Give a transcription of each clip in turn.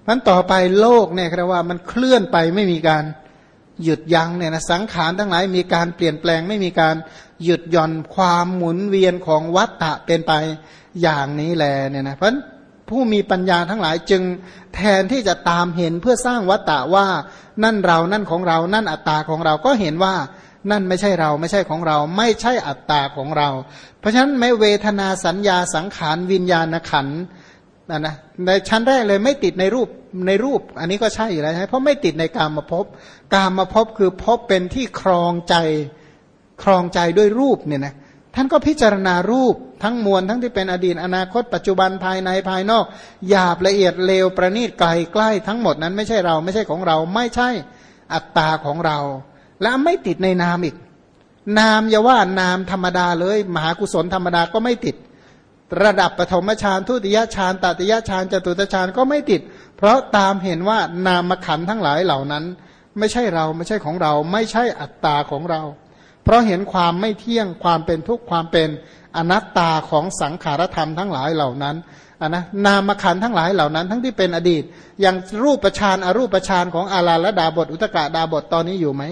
มันต่อไปโลกเนี่ยคือว่ามันเคลื่อนไปไม่มีการหยุดยั้งเนี่ยนะสังขารทั้งหลายมีการเปลี่ยนแปลงไม่มีการหยุดหย่อนความหมุนเวียนของวัฏฏะเป็นไปอย่างนี้แลเนี่ยนะเพราะผู้มีปัญญาทั้งหลายจึงแทนที่จะตามเห็นเพื่อสร้างวัฏฏะว่านั่นเรานั่นของเรานั่นอัตตาของเราก็เห็นว่านั่นไม่ใช่เราไม่ใช่ของเราไม่ใช่อัตตาของเราเพราะฉะนั้นไม่เวทนาสัญญาสังขารวิญญาณขันธ์นะในชั้นแรกเลยไม่ติดในรูปอันนี้ก็ใช่อยู่แล้วเพราะไม่ติดในกามภพคือภพเป็นที่ครองใจด้วยรูปเนี่ยนะท่านก็พิจารณารูปทั้งมวลทั้งที่เป็นอดีตอนาคตปัจจุบันภายในภายนอกหยาบละเอียดเลวประณีตไกลใกล้ทั้งหมดนั้นไม่ใช่เราไม่ใช่ของเราไม่ใช่อัตตาของเราและไม่ติดในนามอีกนามอย่าว่านามธรรมดาเลยมหากุศลธรรมดาก็ไม่ติดระดับปฐมฌานทุติยฌานตติยฌานจตุตฌานก็ไม่ติดเพราะตามเห็นว่านามขันธ์ทั้งหลายเหล่านั้นไม่ใช่เราไม่ใช่ของเราไม่ใช่อัตตาของเราเพราะเห็นความไม่เที่ยงความเป็นทุกข์ความเป็นอนัตตาของสังขารธรรมทั้งหลายเหล่านั้นนะนามขันธ์ทั้งหลายเหล่านั้นทั้งที่เป็นอดีตอย่างรูปฌานอรูปฌานของอาลาลดาบทอุตกดาบทตอนนี้อยู่ไหม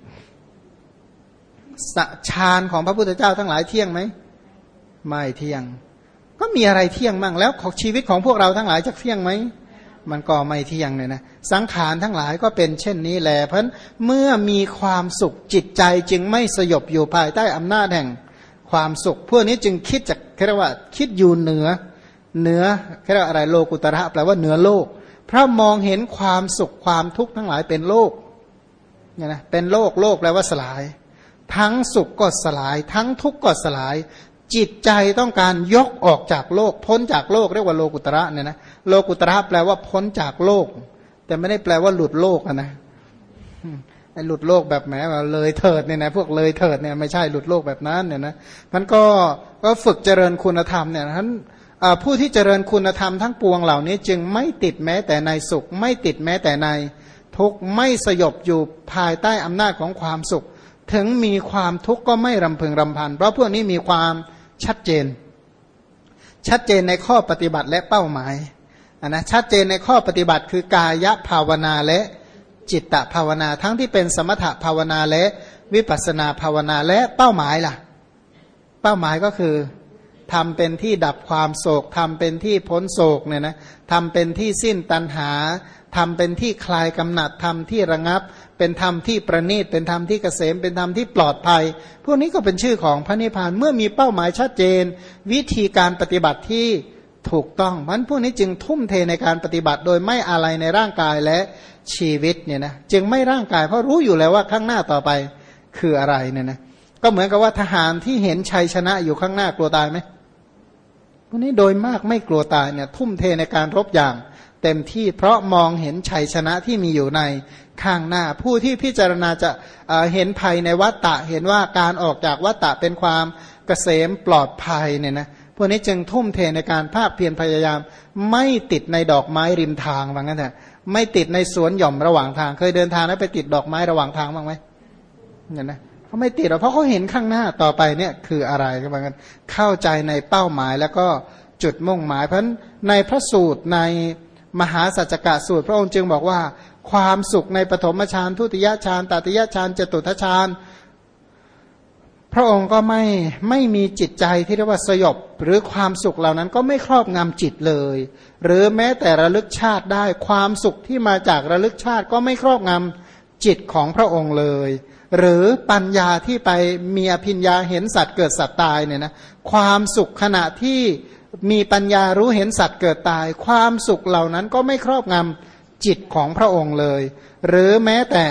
ฌานของพระพุทธเจ้าทั้งหลายเที่ยงไหมไม่เที่ยงก็มีอะไรเที่ยงบ้างแล้วของชีวิตของพวกเราทั้งหลายจะเที่ยงไหมมันก็ไม่เที่ยงเลยนะสังขารทั้งหลายก็เป็นเช่นนี้แหละเพราะเมื่อมีความสุขจิตใจจึงไม่สยบอยู่ภายใต้อำนาจแห่งความสุขพวกนี้จึงคิดจากเรียกว่าคิดอยู่เหนือเรียกว่าอะไรโลกุตระแปลว่าเหนือโลกเพราะมองเห็นความสุขความทุกข์ทั้งหลายเป็นโลกเนี่ยนะเป็นโลกแปลว่าสลายทั้งสุขก็สลายทั้งทุกข์ก็สลายจิตใจต้องการยกออกจากโลกพ้นจากโลกเรียกว่าโลกุตระเนี่ยนะโลกุตระแปลว่าพ้นจากโลกแต่ไม่ได้แปลว่าหลุดโลกนะไอ้หลุดโลกแบบแหมเลยเถิดเนี่ยนะพวกเลยเถิดเนี่ยไม่ใช่หลุดโลกแบบนั้นเนี่ยนะมันก็ฝึกเจริญคุณธรรมเนี่ยท่านผู้ที่เจริญคุณธรรมทั้งปวงเหล่านี้จึงไม่ติดแม้แต่ในสุขไม่ติดแม้แต่ในทุกข์ไม่สยบอยู่ภายใต้อำนาจของความสุขถึงมีความทุกข์ก็ไม่รำพึงรำพันเพราะพวกนี้มีความชัดเจนในข้อปฏิบัติและเป้าหมายนะชัดเจนในข้อปฏิบัติคือกายภาวนาและจิตตภาวนาทั้งที่เป็นสมถภาวนาและวิปัสสนาภาวนาและเป้าหมายล่ะเป้าหมายก็คือทำเป็นที่ดับความโศกทำเป็นที่พ้นโศกเนี่ยนะทำเป็นที่สิ้นตัณหาทำเป็นที่คลายกำหนัดทำที่ระงับเป็นธรรมที่ประณีตเป็นธรรมที่เกษมเป็นธรรมที่ปลอดภัยพวกนี้ก็เป็นชื่อของพระนิพพานเมื่อมีเป้าหมายชัดเจนวิธีการปฏิบัติที่ถูกต้องเพราะฉะนั้นพวกนี้จึงทุ่มเทในการปฏิบัติโดยไม่อะไรในร่างกายและชีวิตเนี่ยนะจึงไม่ร่างกายเพราะรู้อยู่แล้วว่าข้างหน้าต่อไปคืออะไรเนี่ยนะก็เหมือนกับว่าทหารที่เห็นชัยชนะอยู่ข้างหน้ากลัวตายไหมพวกนี้โดยมากไม่กลัวตายเนี่ยทุ่มเทในการรบอย่างเต็มที่เพราะมองเห็นชัยชนะที่มีอยู่ในข้างหน้าผู้ที่พิจารณาจะเห็นภัยในวัฏฏะเห็นว่าการออกจากวัฏฏะเป็นความเกษมปลอดภัยเนี่ยนะพวกนี้จึงทุ่มเทในการภาคเพียรพยายามไม่ติดในดอกไม้ริมทางว่างั้นเถอะไม่ติดในสวนหย่อมระหว่างทางเคยเดินทางแล้วไปติดดอกไม้ระหว่างทางบ้างไหมเนี่ยนะเขาไม่ติดหรอกเพราะเขาเห็นข้างหน้าต่อไปเนี่ยคืออะไรก็ว่างั้นเข้าใจในเป้าหมายแล้วก็จุดมุ่งหมายเพราะฉะนั้นในพระสูตรในมหาสัจจกสูตรพระองค์จึงบอกว่าความสุขในปฐมฌานทุติยฌานตติยฌานจตุตฌานพระองค์ก็ไม่มีจิตใจที่เรียกว่าสยบหรือความสุขเหล่านั้นก็ไม่ครอบงำจิตเลยหรือแม้แต่ระลึกชาติได้ความสุขที่มาจากระลึกชาติก็ไม่ครอบงำจิตของพระองค์เลยหรือปัญญาที่ไปมีอภิญญาเห็นสัตว์เกิดสัตว์ตายเนี่ยนะความสุขขณะที่มีปัญญารู้เห็นสัตว์เกิดตายความสุขเหล่านั้นก็ไม่ครอบงำจิตของพระองค์เลยหรือแม้แต่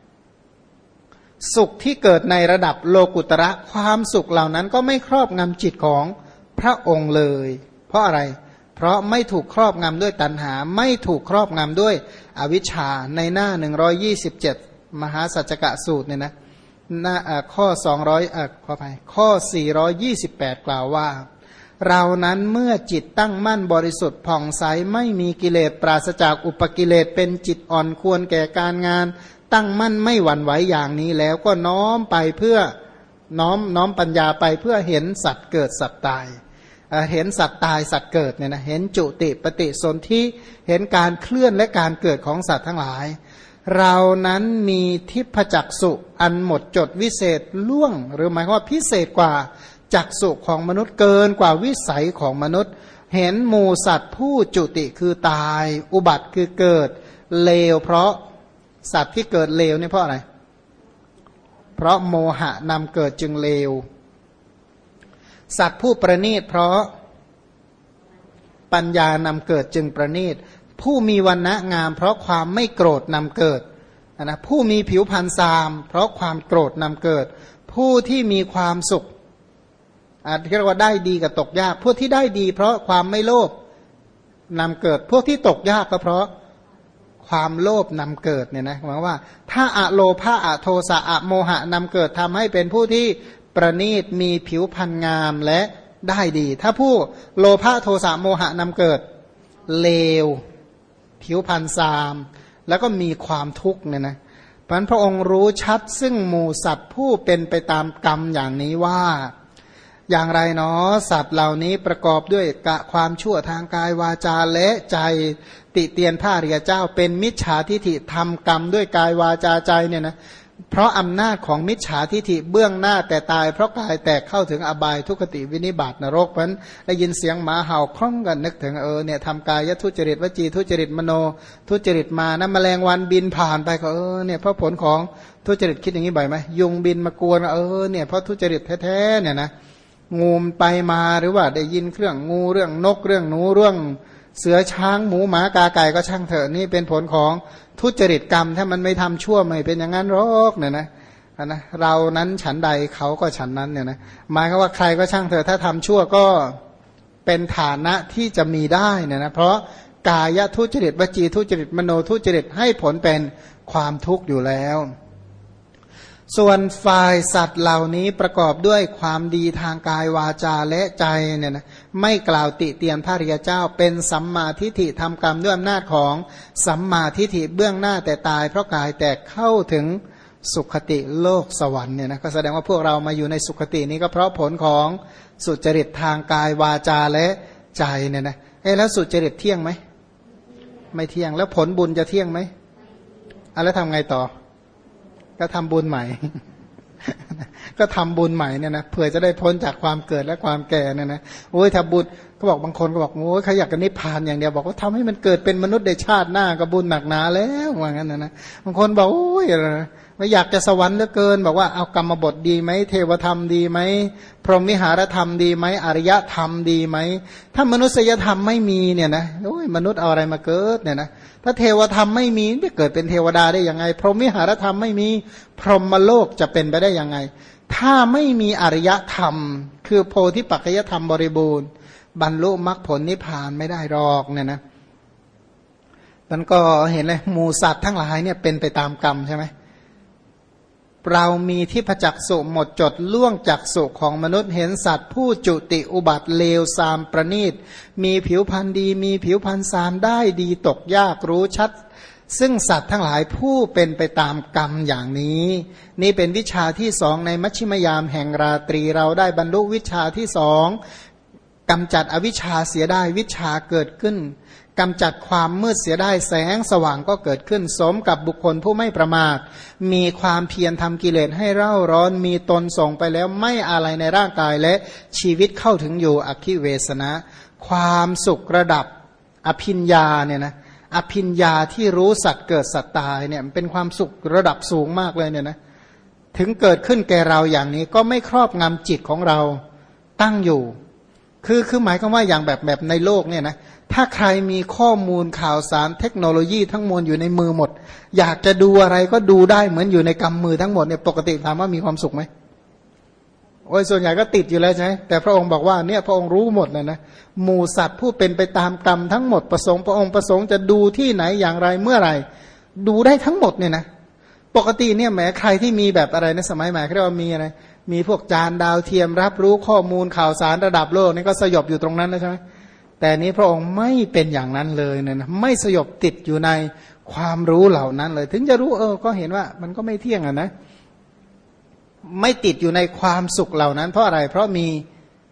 สุขที่เกิดในระดับโลกุตระความสุขเหล่านั้นก็ไม่ครอบงำจิตของพระองค์เลยเพราะอะไรเพราะไม่ถูกครอบงำด้วยตัณหาไม่ถูกครอบงำด้วยอวิชชาในหน้า127มหาสัจจกสูตรเนี่ยนะหน้าข้อ200ขออภัยข้อ428กล่าวว่าเรานั้นเมื่อจิตตั้งมั่นบริสุทธิ์ผ่องใสไม่มีกิเลสปราศจากอุปกิเลสเป็นจิตอ่อนควรแก่การงานตั้งมั่นไม่หวั่นไหวอย่างนี้แล้วก็น้อมไปเพื่อน้อมปัญญาไปเพื่อเห็นสัตว์เกิดสัตว์ตายเห็นสัตว์ตายสัตว์เกิดเนี่ยนะเห็นจุติปฏิสนธิเห็นการเคลื่อนและการเกิดของสัตว์ทั้งหลายเรานั้นมีทิพจักษุอันหมดจดวิเศษล่วงหรือหมายความว่าพิเศษกว่าจักษุของมนุษย์เกินกว่าวิสัยของมนุษย์เห็นหมู่สัตว์ผู้จุติคือตายอุบัติคือเกิดเลวเพราะสัตว์ที่เกิดเลวนี่เพราะอะไรเพราะโมหะนำเกิดจึงเลวสัตว์ผู้ประณีตเพราะปัญญานำเกิดจึงประณีตผู้มีวรรณะงามเพราะความไม่โกรธนำเกิดนะผู้มีผิวพรรณซามเพราะความโกรธนำเกิดผู้ที่มีความสุขเรียกว่าได้ดีกับตกยากพวกที่ได้ดีเพราะความไม่โลภนำเกิดพวกที่ตกยากก็เพราะความโลภนำเกิดเนี่ยนะหมายว่าถ้าอะโลภะอะโทสะอะโมหะนำเกิดทำให้เป็นผู้ที่ประณีตมีผิวพรรณงามและได้ดีถ้าผู้โลภะโทสะโมหะนำเกิดเลวผิวพรรณซามแล้วก็มีความทุกข์เนี่ยนะพระองค์รู้ชัดซึ่งหมู่สัตว์ผู้เป็นไปตามกรรมอย่างนี้ว่าอย่างไรเนาะสัตว์เหล่านี้ประกอบด้วยความชั่วทางกายวาจาและใจติเตียนพระอริยเจ้าเป็นมิจฉาทิฐิทำกรรมด้วยกายวาจาใจเนี่ยนะเพราะอำนาจของมิจฉาทิฐิเบื้องหน้าแต่ตายเพราะกายแตกเข้าถึงอบายทุกขติวินิบาตนรกเพราะนั้นได้ยินเสียงหมาเห่าคล่องกันนึกถึงเนี่ยทำกายทุจริตวจีทุจริตมโนทุจริตมานะแมลงวันบินผ่านไปก็เนี่ยเพราะผลของทุจริตคิดอย่างนี้บ่อยไหมยุงบินมากวนเนี่ยเพราะทุจริตแท้ๆเนี่ยนะงูไปมาหรือว่าได้ยินเรื่องงูเรื่องนกเรื่องหนูเรื่องเสือช้างหมูหมากาไก่ก็ช่างเถอะนี่เป็นผลของทุจริตกรรมถ้ามันไม่ทำชั่วไม่เป็นอย่างนั้นหรอกเนี่ยนะเรานั้นฉันใดเขาก็ฉันนั้นเนี่ยนะหมายก็ว่าใครก็ช่างเถอะถ้าทำชั่วก็เป็นฐานะที่จะมีได้เนี่ยนะเพราะกายทุจริตวจีทุจริตมโนทุจริตให้ผลเป็นความทุกข์อยู่แล้วส่วนฝ่ายสัตว์เหล่านี้ประกอบด้วยความดีทางกายวาจาและใจเนี่ยนะไม่กล่าวติเตียนพระริยเจ้าเป็นสัมมาทิฏฐิทำกรรมด้วยอำนาจของสัมมาทิฏฐิเบื้องหน้าแต่ตายเพราะกายแตกเข้าถึงสุขติโลกสวรรค์เนี่ยนะก็แสดงว่าพวกเรามาอยู่ในสุขตินี้ก็เพราะผลของสุจริตทางกายวาจาและใจเนี่ยนะแล้วสุจริตเที่ยงไหมไม่เที่ยงแล้วผลบุญจะเที่ยงไหมแล้วทำไงต่อก็ทำบุญใหม่ ก็ทำบุญใหม่เนี่ยนะเผื่อจะได้พ้นจากความเกิดและความแก่เนี่ยนะโอ้ยถ้าบุญก็บอกบางคนก็บอกโอ้ยเขาอยากจะนิพพานอย่างเดียวบอกว่าทำให้มันเกิดเป็นมนุษย์ในชาติหน้าก็บุญหนักหนาแล้วว่างั้นนะบางคนบอกโอ้ยไม่อยากจะสวรรค์เหลือเกินบอกว่าเอากรรมบทดีไหมเทวธรรมดีไหมพรหมวิหารธรรมดีไหมอริยธรรมดีไหมถ้ามนุษยธรรมไม่มีเนี่ยนะโอ้ยมนุษย์เอาอะไรมาเกิดเนี่ยนะถ้าเทวธรรมไม่มีจะเกิดเป็นเทวดาได้ยังไงพรหมวิหารธรรมไม่มีพรหมโลกจะเป็นไปได้ยังไงถ้าไม่มีอริยธรรมคือโพธิปัจจยธรรมบริบูรณ์บรรลุมรรคผลนิพพานไม่ได้หรอกเนี่ยนะมันก็เห็นเลยหมู่สัตว์ทั้งหลายเนี่ยเป็นไปตามกรรมใช่ไหมเรามีที่พจักษุหมดจดล่วงจักษุของมนุษย์เห็นสัตว์ผู้จุติอุบัติเลวซามประณีตมีผิวพรรณดีมีผิวพรรณซามได้ดีตกยากรู้ชัดซึ่งสัตว์ทั้งหลายผู้เป็นไปตามกรรมอย่างนี้นี่เป็นวิชาที่สองในมัชฌิมยามแห่งราตรีเราได้บรรลุวิชาที่สองกำจัดอวิชชาเสียได้วิชาเกิดขึ้นกำจัดความมืดเสียได้แสงสว่างก็เกิดขึ้นสมกับบุคคลผู้ไม่ประมาทมีความเพียรทำกิเลสให้เร่าร้อนมีตนส่งไปแล้วไม่อะไรในร่างกายและชีวิตเข้าถึงอยู่อคิเวสนะความสุขระดับอภิญญาเนี่ยนะอภิญญาที่รู้สัตว์เกิดสัตว์ตายเนี่ยเป็นความสุขระดับสูงมากเลยเนี่ยนะถึงเกิดขึ้นแก่เราอย่างนี้ก็ไม่ครอบงำจิตของเราตั้งอยู่คือหมายความว่าอย่างแบบในโลกเนี่ยนะถ้าใครมีข้อมูลข่าวสารเทคโนโลยีทั้งมวลอยู่ในมือหมดอยากจะดูอะไรก็ดูได้เหมือนอยู่ในกำมือทั้งหมดเนี่ยปกติถามว่ามีความสุขไหมโอ้ยส่วนใหญ่ก็ติดอยู่แล้วใช่ไหมแต่พระองค์บอกว่าเนี่ยพระองค์รู้หมดเลยนะหมู่สัตว์ผู้เป็นไปตามกรรมทั้งหมดประสงค์พระองค์ประสงค์จะดูที่ไหนอย่างไรเมื่อไหร่ดูได้ทั้งหมดเนี่ยนะปกติเนี่ยแหมใครที่มีแบบอะไรในสมัยใหม่เขาเรียกว่ามีอะไรมีพวกจานดาวเทียมรับรู้ข้อมูลข่าวสารระดับโลกนี่ก็สยบอยู่ตรงนั้นแล้วใช่ไหมแต่นี้พระองค์ไม่เป็นอย่างนั้นเลยเนี่ยนะไม่สยบติดอยู่ในความรู้เหล่านั้นเลยถึงจะรู้ก็เห็นว่ามันก็ไม่เที่ยงอ่ะนะไม่ติดอยู่ในความสุขเหล่านั้นเพราะอะไรเพราะมี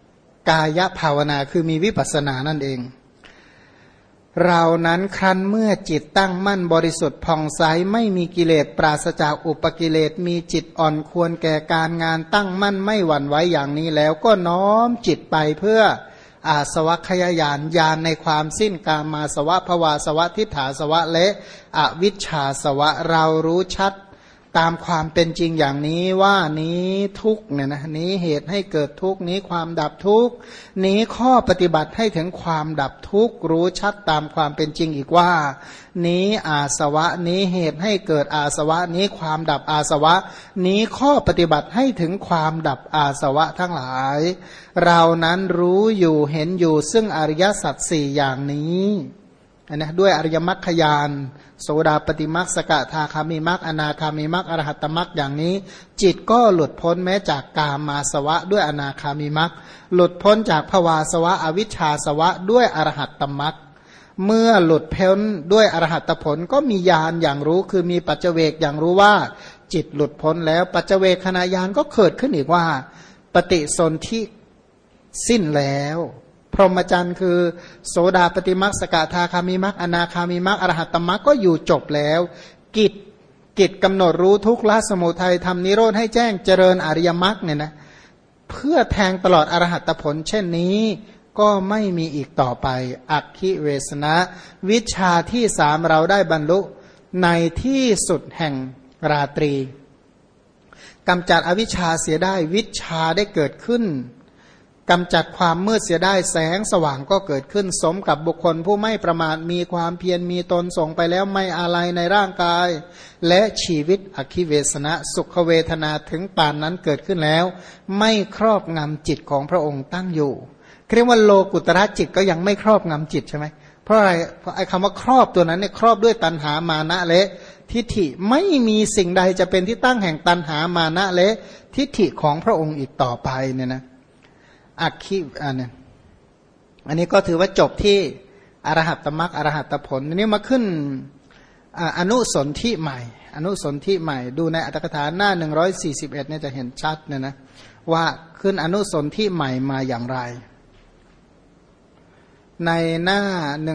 กายภาวนาคือมีวิปัสสนานั่นเองเรานั้นครั้นเมื่อจิตตั้งมั่นบริสุทธิ์ผ่องใสไม่มีกิเลสปราศจากอุปกิเลสมีจิตอ่อนควรแก่การงานตั้งมั่นไม่หวั่นไหวอย่างนี้แล้วก็น้อมจิตไปเพื่ออาสวะขยายานญาณในความสิ้นกามาสวะภวาสวะทิฏฐาสวะและอวิชชาสวะเรารู้ชัดตามความเป็นจริงอย่างนี้ว่านี้ทุกเนี่ยนะนี้เหตุให้เกิดทุกนี้ความดับทุกนี้ข้อปฏิบัติให้ถึงความดับทุกรู้ชัดตามความเป็นจริงอีกว่านี้อาสวะนี้เหตุให้เกิดอาสวะนี้ความดับอาสวะนี้ข้อปฏิบัติให้ถึงความดับอาสวะทั้งหลายเรานั้นรู้อยู่เห็นอยู่ซึ่งอริยสัจสี่อย่างนี้นะด้วยอริยมรรคญาณโสดาปฏิมรรคสกทาคามิมรรคอนาคามิมรรคอรหัตตมรรคอย่างนี้จิตก็หลุดพ้นแม้จากกามาสวะด้วยอนาคามิมรรคหลุดพ้นจากภวาสวะอวิชชาสวะด้วยอรหัตตมรรคเมื่อหลุดพ้นด้วยอรหัตผลก็มีญาณอย่างรู้คือมีปัจเจเวกอย่างรู้ว่าจิตหลุดพ้นแล้วปัจเจเวคขณะญาณก็เกิดขึ้นอีกว่าปฏิสนธิสิ้นแล้วพรหมจรรย์คือโสดาปฏิมรรคสกทาคามิมรรคอนาคามิมรรคอรหัตตมรรคก็อยู่จบแล้วกิจกำหนดรู้ทุกข์ละสมุทัยทำนิโรธให้แจ้งเจริญอริยมรรคเนี่ยนะเพื่อแทงตลอดอรหัตผลเช่นนี้ก็ไม่มีอีกต่อไปอัคคิเวสนะวิชาที่สามเราได้บรรลุในที่สุดแห่งราตรีกำจัดอวิชชาเสียได้วิชาได้เกิดขึ้นกำจัดความมืดเสียได้แสงสว่างก็เกิดขึ้นสมกับบุคคลผู้ไม่ประมาทมีความเพียรมีตนส่งไปแล้วไม่อาลัยในร่างกายและชีวิตอคิเวสนะสุขเวทนาถึงปานนั้นเกิดขึ้นแล้วไม่ครอบงำจิตของพระองค์ตั้งอยู่เรียกว่าโลกุตระจิตก็ยังไม่ครอบงำจิตใช่ไหมเพราะอะไรเพราะไอ้คำว่าครอบตัวนั้นเนี่ยครอบด้วยตัณหามานะและทิฏฐิไม่มีสิ่งใดจะเป็นที่ตั้งแห่งตัณหามานะและทิฏฐิของพระองค์อีกต่อไปเนี่ยนะอักขิอันนี้ก็ถือว่าจบที่อรหัตตมรรคอรหัตตผลอันนี้มาขึ้นอนุสนธิใหม่อนุสนธิใหม่ดูในอัตถกถาหน้า141เนี่ยจะเห็นชัดเนี่ยนะว่าขึ้นอนุสนธิใหม่มาอย่างไรในหน้า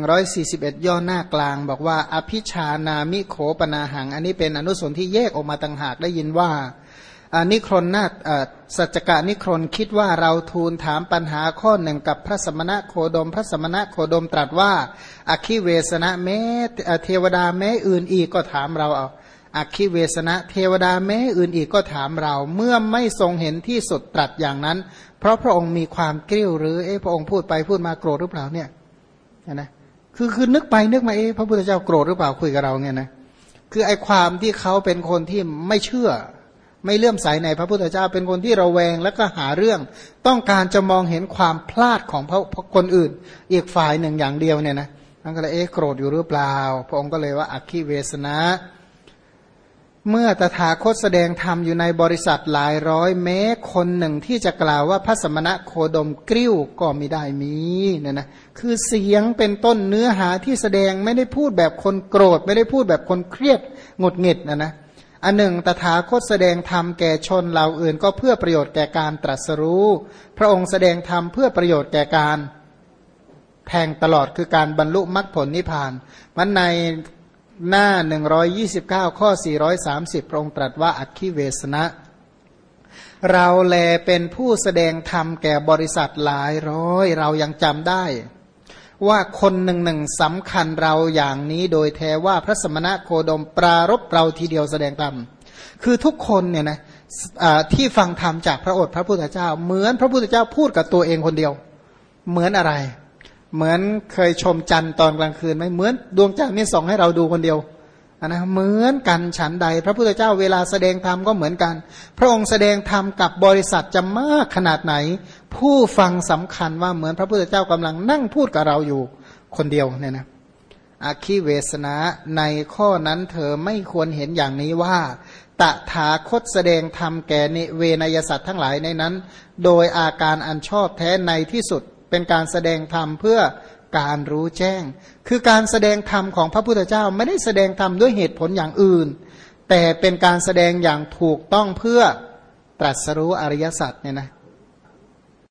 141ย่อหน้ากลางบอกว่าอภิชานามิโขปนาหังอันนี้เป็นอนุสนธิแยกออกมาต่างหากได้ยินว่านิครนนาสัจจกะนิครนคิดว่าเราทูลถามปัญหาข้อหนึ่งกับพระสมณะโคดมพระสมณะโคดมตรัสว่าอคิเวสนะแม้เทวดาแม้อื่นอีกก็ถามเราเอาอคิเวสนะเทวดาแม้อื่นอีกก็ถามเราเมื่อไม่ทรงเห็นที่สุดตรัสอย่างนั้นเพราะพระองค์มีความกริ้วหรือพระองค์พูดไปพูดมาโกรธหรือเปล่าเนี่ยนะคือนึกไปนึกมาพระพุทธเจ้าโกรธหรือเปล่าคุยกับเราเนี่ยนะคือไอความที่เขาเป็นคนที่ไม่เชื่อไม่เลื่อมใสในพระพุทธเจ้าเป็นคนที่ระแวงแล้วก็หาเรื่องต้องการจะมองเห็นความพลาดของคนอื่นอีกฝ่ายหนึ่งอย่างเดียวเนี่ยนะนั่นก็เลยโกรธอยู่หรือเปล่าพระองค์ก็เลยว่าอัคคิเวสนะเมื่อตถาคตแสดงธรรมอยู่ในบริษัทหลายร้อยแม้คนหนึ่งที่จะกล่าวว่าพระสมณะโคดมกริ้วก็ไม่ได้มีเนี่ยนะคือเสียงเป็นต้นเนื้อหาที่แสดงไม่ได้พูดแบบคนโกรธไม่ได้พูดแบบคนเครียดหงุดหงิดนะอันหนึ่งตถาคตแสดงธรรมแก่ชนเหล่าอื่นก็เพื่อประโยชน์แก่การตรัสรู้พระองค์แสดงธรรมเพื่อประโยชน์แก่การแทงตลอดคือการบรรลุมรรคผลนิพพานมันในหน้า129ข้อ430พระองค์ตรัสว่าอัคคิเวสนะเราแลเป็นผู้แสดงธรรมแก่บริษัทหลายร้อยเรายังจำได้ว่าคนหนึ่งสำคัญเราอย่างนี้โดยแท้ว่าพระสมณะโคดมปรารภเราทีเดียวแสดงธรรมคือทุกคนเนี่ยนะที่ฟังธรรมจากพระโอษฐ์พระพุทธเจ้าเหมือนพระพุทธเจ้าพูดกับตัวเองคนเดียวเหมือนอะไรเหมือนเคยชมจันทร์ตอนกลางคืนไหมเหมือนดวงจันทร์นี่ส่องให้เราดูคนเดียวนะเหมือนกันฉันใดพระพุทธเจ้าเวลาแสดงธรรมก็เหมือนกันพระองค์แสดงธรรมกับบริษัทจะมากขนาดไหนผู้ฟังสำคัญว่าเหมือนพระพุทธเจ้ากำลังนั่งพูดกับเราอยู่คนเดียวเนี่ยนะอาคิเวสนะในข้อนั้นเธอไม่ควรเห็นอย่างนี้ว่าตถาคตแสดงธรรมแก่เวนยสัตว์ทั้งหลายในนั้นโดยอาการอันชอบแท้ในที่สุดเป็นการแสดงธรรมเพื่อการรู้แจ้งคือการแสดงธรรมของพระพุทธเจ้าไม่ได้แสดงธรรมด้วยเหตุผลอย่างอื่นแต่เป็นการแสดงอย่างถูกต้องเพื่อตรัสรู้อริยสัจเนี่ยนะ